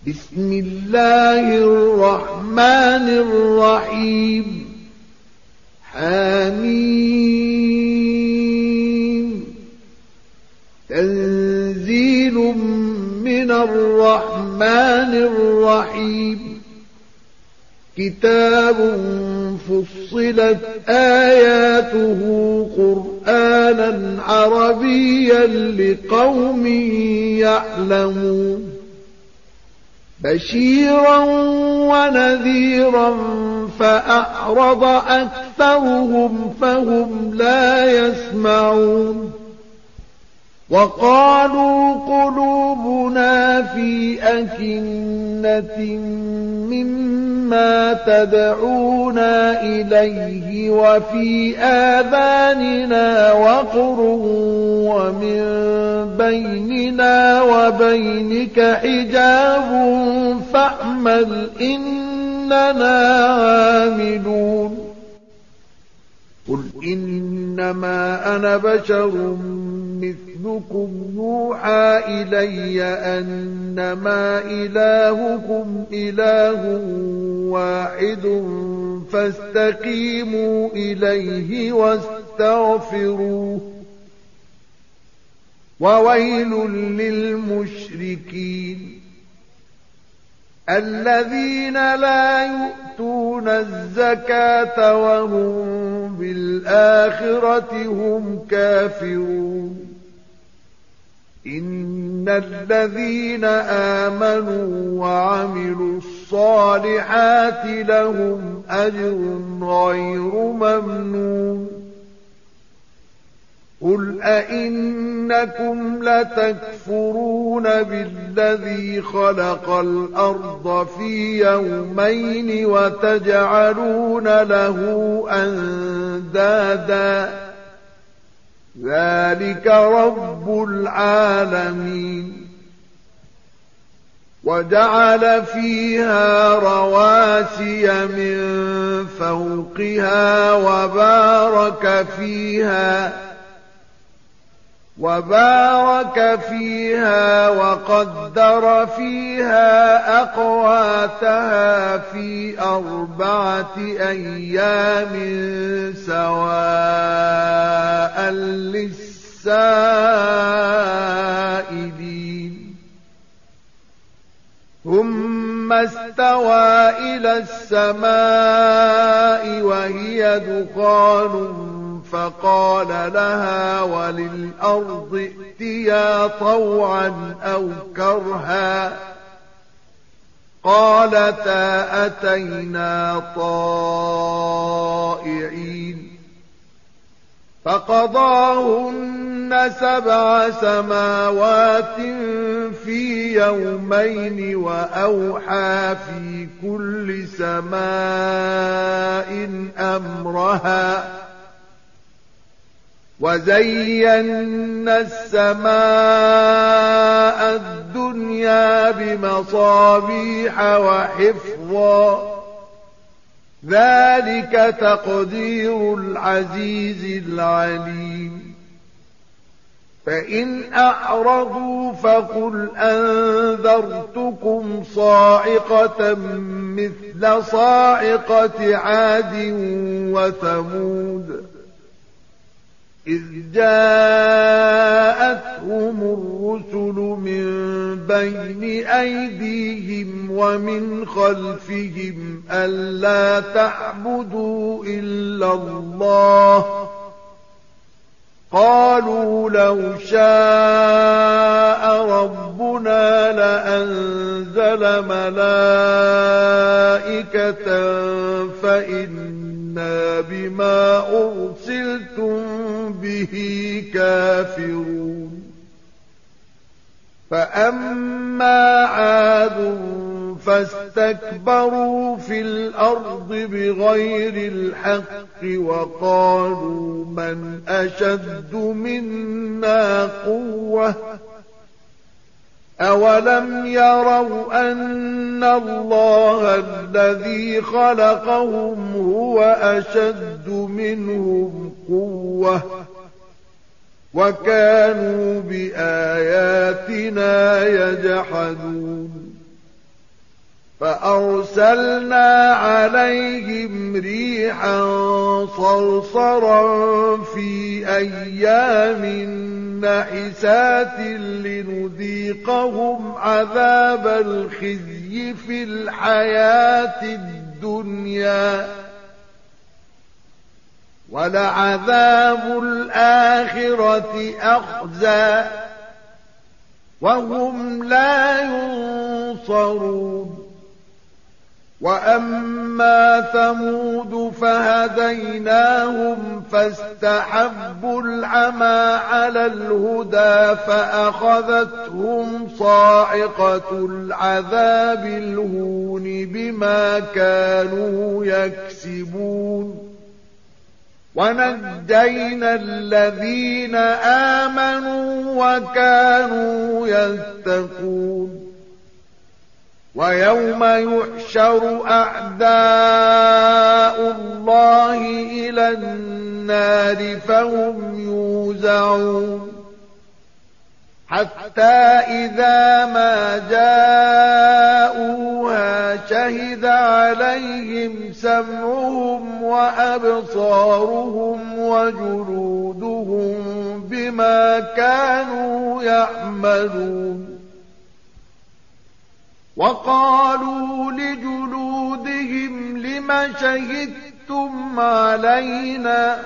بسم الله الرحمن الرحيم حميم تنزيل من الرحمن الرحيم كتاب فصلت آياته قرآنا عربيا لقوم يعلمون بشيرا ونذيرا فأعرض أكثرهم فهم لا يسمعون وقالوا قلوبنا في أكنة مما تدعونا إليه وفي آذاننا وقر ومن بيننا وبينك حجاب فاعمل إننا عاملون قل إنما أنا بشر مثلكم يوحى إلي أنما إلهكم إله واحد فاستقيموا إليه واستغفروه وويل للمشركين الذين لا يؤتون الزكاة وهم بالآخرة هم كافرون إن الذين آمنوا وعملوا الصالحات لهم أجر غير ممنون قل أئنكم لتكفرون بالذي خلق الأرض في يومين وتجعلون له أندادا ذلك رب العالمين وجعل فيها رواسي من فوقها وبارك فيها وقدر فيها أقواتها في 4 أيام سواء للسائلين ثم استوى إلى السماء وهي دخان فقال لها وللأرض ائتيا طوعا أو كرها قالتا أتينا طائعين فقضاهن 7 سماوات في يومين وأوحى في كل سماء أمرها وزينا السماء الدنيا بمصابيح وحفظا ذلك تقدير العزيز العليم فإن أعرضوا فقل أنذرتكم صاعقة مثل صاعقة عاد وثمود إذ جاءتهم الرسل من بين أيديهم ومن خلفهم ألا تعبدوا إلا الله قالوا لو شاء ربنا لأنزل ملائكة فإنا بما أرسلتم به كافرون فأما عاد فاستكبروا في الأرض بغير الحق وقالوا من أشد منا قوة أولم يروا أن الله الذي خلقهم هو أشد منهم قوة وكانوا بآياتنا يجحدون فأرسلنا عليهم ريحا صرصرا في أيام نحسات لنذيقهم عذاب الخزي في الحياة الدنيا ولعذاب الآخرة أخزى وهم لا ينصرون وأما ثمود فهديناهم فاستحبوا العمى على الهدى فأخذتهم صاعقة العذاب الهون بما كانوا يكسبون ونجينا الذين آمنوا وكانوا يتقون ويوم يحشر أعداء الله إلى النار فهم يوزعون حتى إذا ما جاءوها شهد عليهم سمعهم وأبصارهم وجلودهم بما كانوا يعملون وقالوا لجلودهم لم شهدتم علينا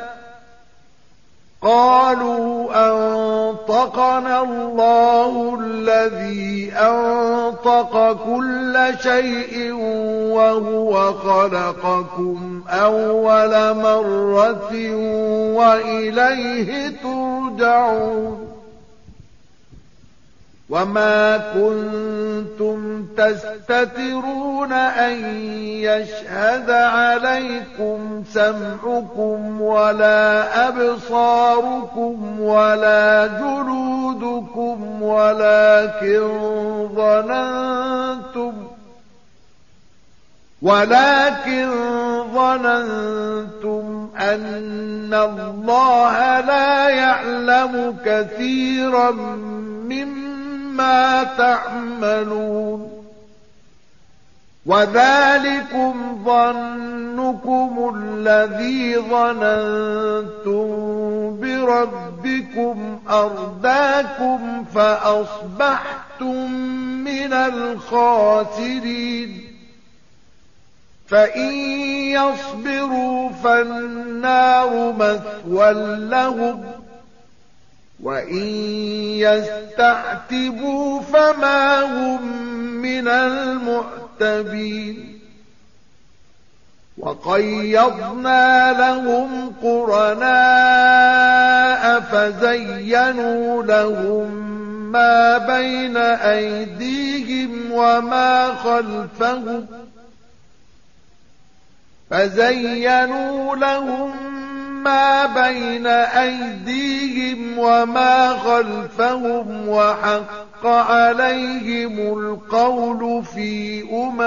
قالوا أنطقنا الله الذي أنطق كل شيء وهو خلقكم أول مرة وإليه ترجعون وما كنتم تستترون أن يشهد عليكم سمعكم ولا أبصاركم ولا جلودكم ولكن ظننتم أن الله لا يعلم كثيرا مما تعملون وذلكم ظنكم الذي ظننتم بربكم أرداكم فأصبحتم من الخاسرين فإن يصبروا فالنار مثوى لهم وإن يستعتبوا فما هم من المعتبين وقيضنا لهم قرناء فزينوا لهم ما بين أيديهم وما خلفهم وحق عليهم القول في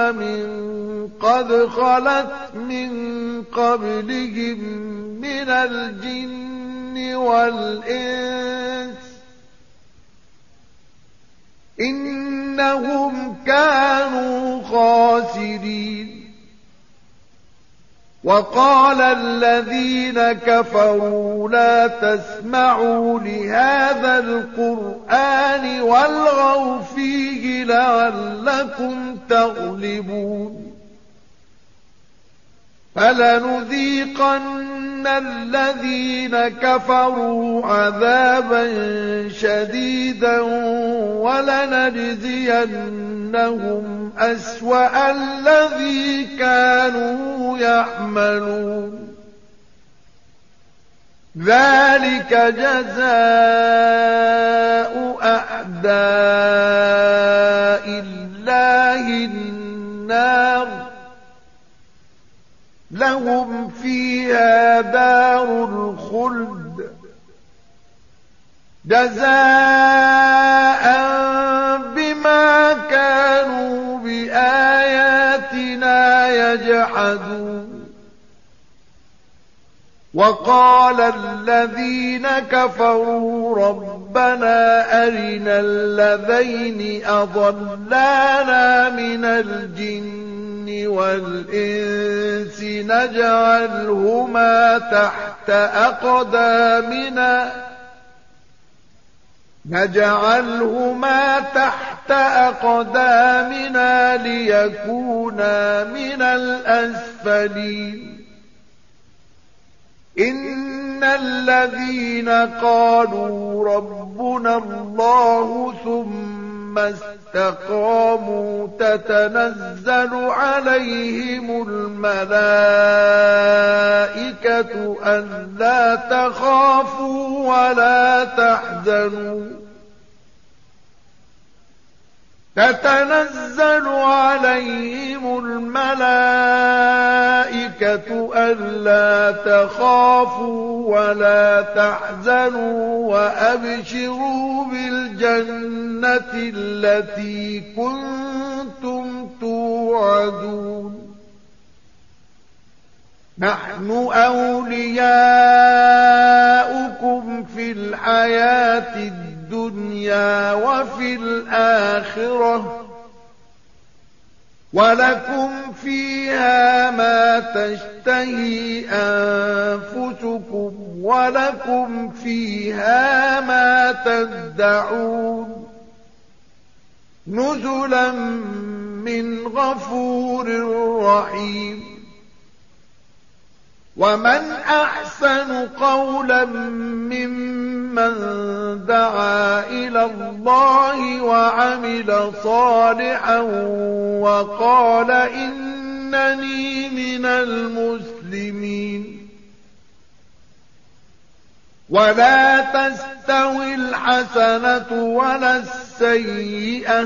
قد خلت من قبلهم من الجن والإنس إنهم كانوا خاسرين وقال الذين كفروا لا تسمعوا لهذا القرآن والغوا فيه لعلكم تغلبون فلنذيقن الذين كفروا عذابا شديدا ولنجزينهم أسوأ الذي كانوا يعملون ذلك جزاء أعداء الله النار لهم فيها دار الخلد جزاء بما كانوا بآياتنا يجحدون وقال الذين كفروا ربنا أرنا الذين أضلانا من الجن والإنس نجعلهما تحت أقدامنا ليكونا من الأسفلين إن الذين قالوا ربنا الله ثم استقاموا تتنزل عليهم الملائكة ألا تخافوا ولا تحزنوا تتنزل عليهم الملائكة ألا تخافوا ولا تحزنوا وأبشروا بالجنة التي كنتم توعدون نحن أولياؤكم في الحياة الدنيا وفي الآخرة ولكم فيها ما تشتهي أنفسكم ولكم فيها ما تدعون نزلا من غفور رحيم ومن أحسن قولا ممن دعا إلى الله وعمل صالحا وقال إنني من المسلمين ولا تستوي الحسنة ولا السيئة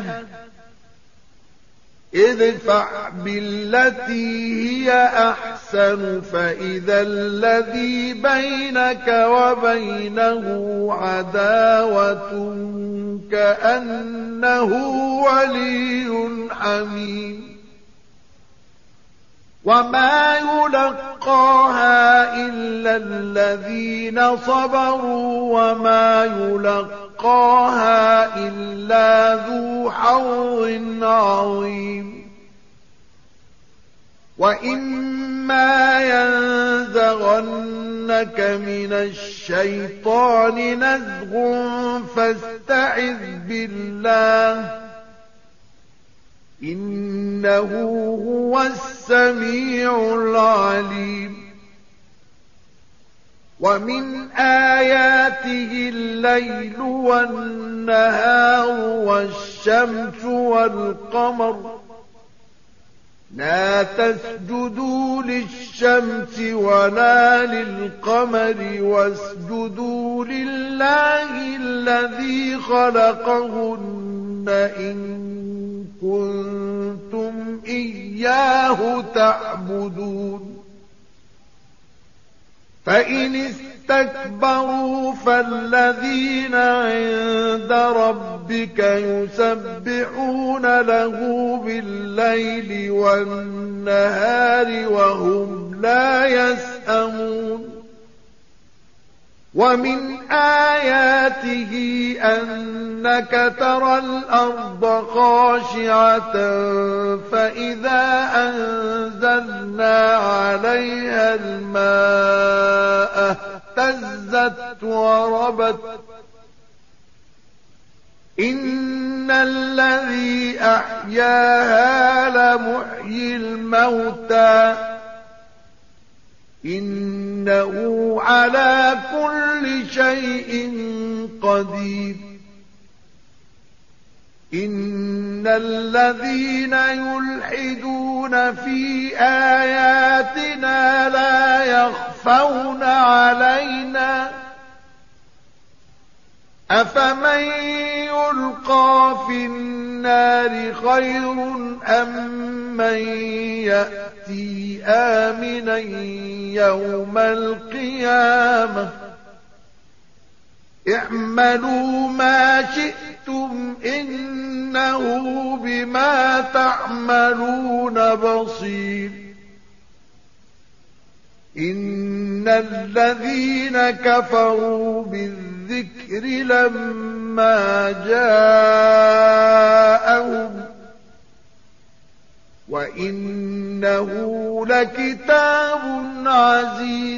ادفع بالتي هي أحسن فإذا الذي بينك وبينه عداوة كأنه ولي حميم وما يلقاها إلا الذين صبروا وما يلقاها إلا ذو حظ عظيم وإما ينزغنك من الشيطان نزغ فاستعذ بالله إنه هو السميع العليم ومن آياته الليل والنهار والشمس والقمر لا تسجدوا للشمس ولا للقمر واسجدوا لله الذي خلقهن إن كنتم إياه تعبدون فإن استكبروا فالذين عند ربك يسبحون له بالليل والنهار وهم لا يسأمون ومن آياته أنك ترى الأرض خاشعة فإذا أنزلنا عليها الماء اهتزت وربت إن الذي أحياها لمحيي الموتى إنه على كل شيء قدير إن الذين يلحدون في آياتنا لا يخفون علينا أفمن يلقى في النار خير أم من يأتي آمنا يوم القيامة اعملوا ما شئتم إنه بما تعملون بصير إن الذين كفروا بالذكر لما جاءهم وإنه لكتاب عزيز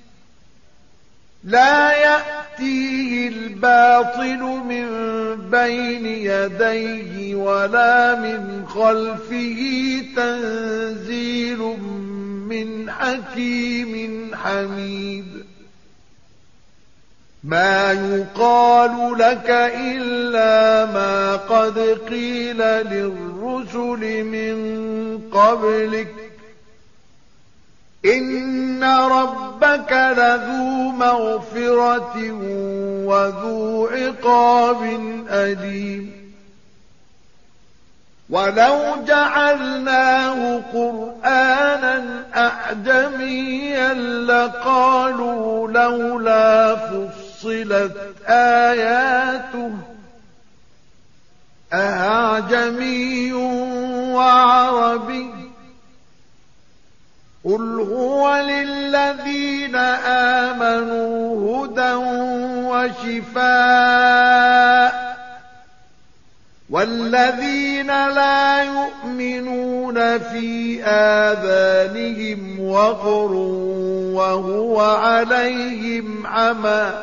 لا يأتيه الباطل من بين يديه ولا من خلفه تنزيل من حكيم حميد ما يقال لك إلا ما قد قيل للرسل من قبلك إن ربك لذو مغفرة وذو عقاب أليم ولو جعلناه قرآنا أعجميا لقالوا لولا فصلت آياته أعجمي وعربي قل هو للذين آمنوا هدى وشفاء والذين لا يؤمنون في آذانهم وقر وهو عليهم عمى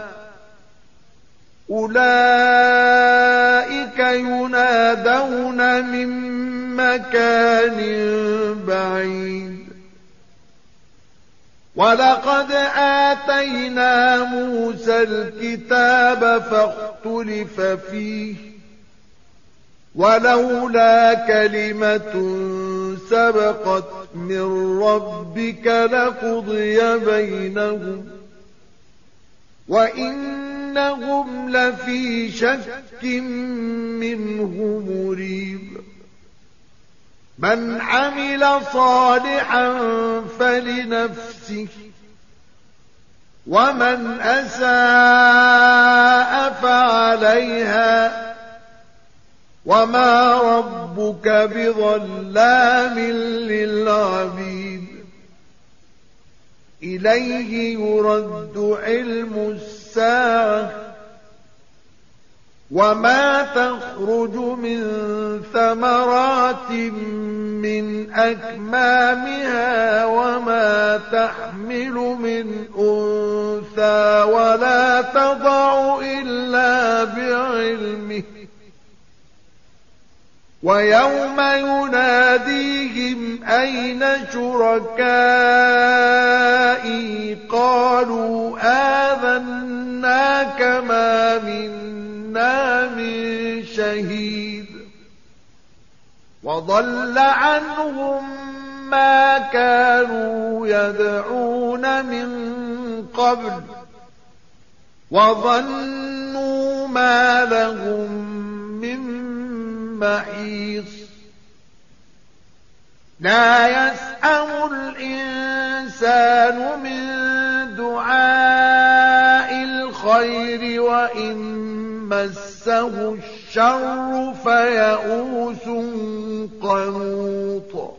أولئك ينادون من مكان بعيد ولقد آتينا موسى الكتاب فاختلف فيه ولولا كلمة سبقت من ربك لقضي بينهم وإنهم لفي شك منه مريب من عمل صالحا فلنفسه ومن أساء فعليها وما ربك بظلام للعبيد إليه يرد علم الساعة وما تخرج من ثمرات من أكمامها وما تحمل من أنثى ولا تضع إلا بعلمه ويوم يناديهم أين شركائي قالوا آذناك ما منا من شهيد وضل عنهم ما كانوا يدعون من قبل وظنوا ما لهم من محيص لا يسأم الإنسان من دعاء الخير وإن مسه الشر فيئوس قنوط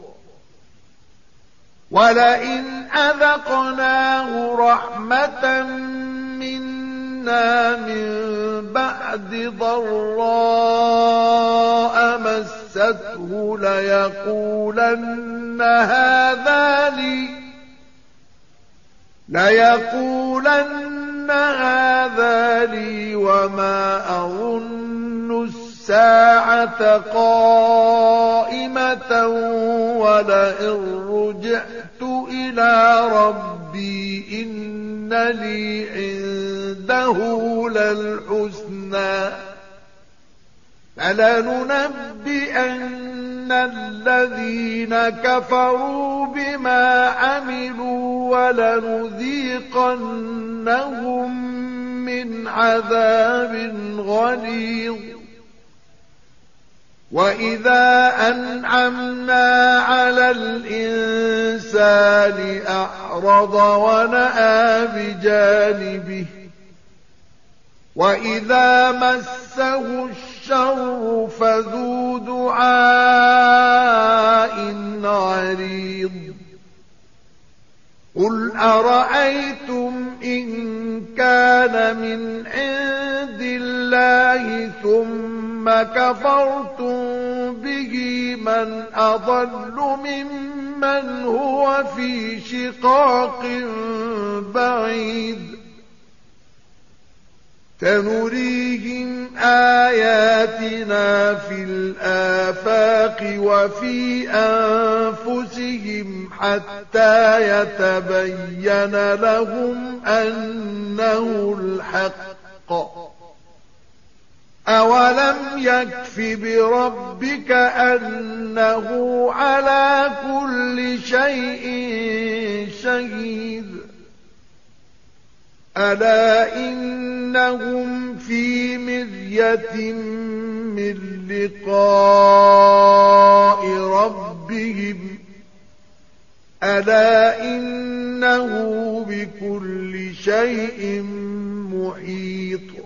ولئن أذقناه رحمة منا من بعد ضراء مسته ليقولن هذا لي وما أظن الساعة قائمة ولئن رجعت إلى ربي إن لي عنده للحسنى فلننبئن الذين كفروا بما عملوا ولنذيقنهم من عذاب غليظ وإذا أنعمنا على الإنسان أعرض ونأى بجانبه وإذا مسه الشر فذو دعاء عريض قل أرأيتم إن كان من عند الله ثم كفرتم به من أضل ممن هو في شقاق بعيد سنريهم آياتنا في الآفاق وفي أنفسهم حتى يتبين لهم أنه الحق أولم يكف بربك أنه على كل شيء شهيد ألا إنهم في مرية من لقاء ربهم ألا إنه بكل شيء محيط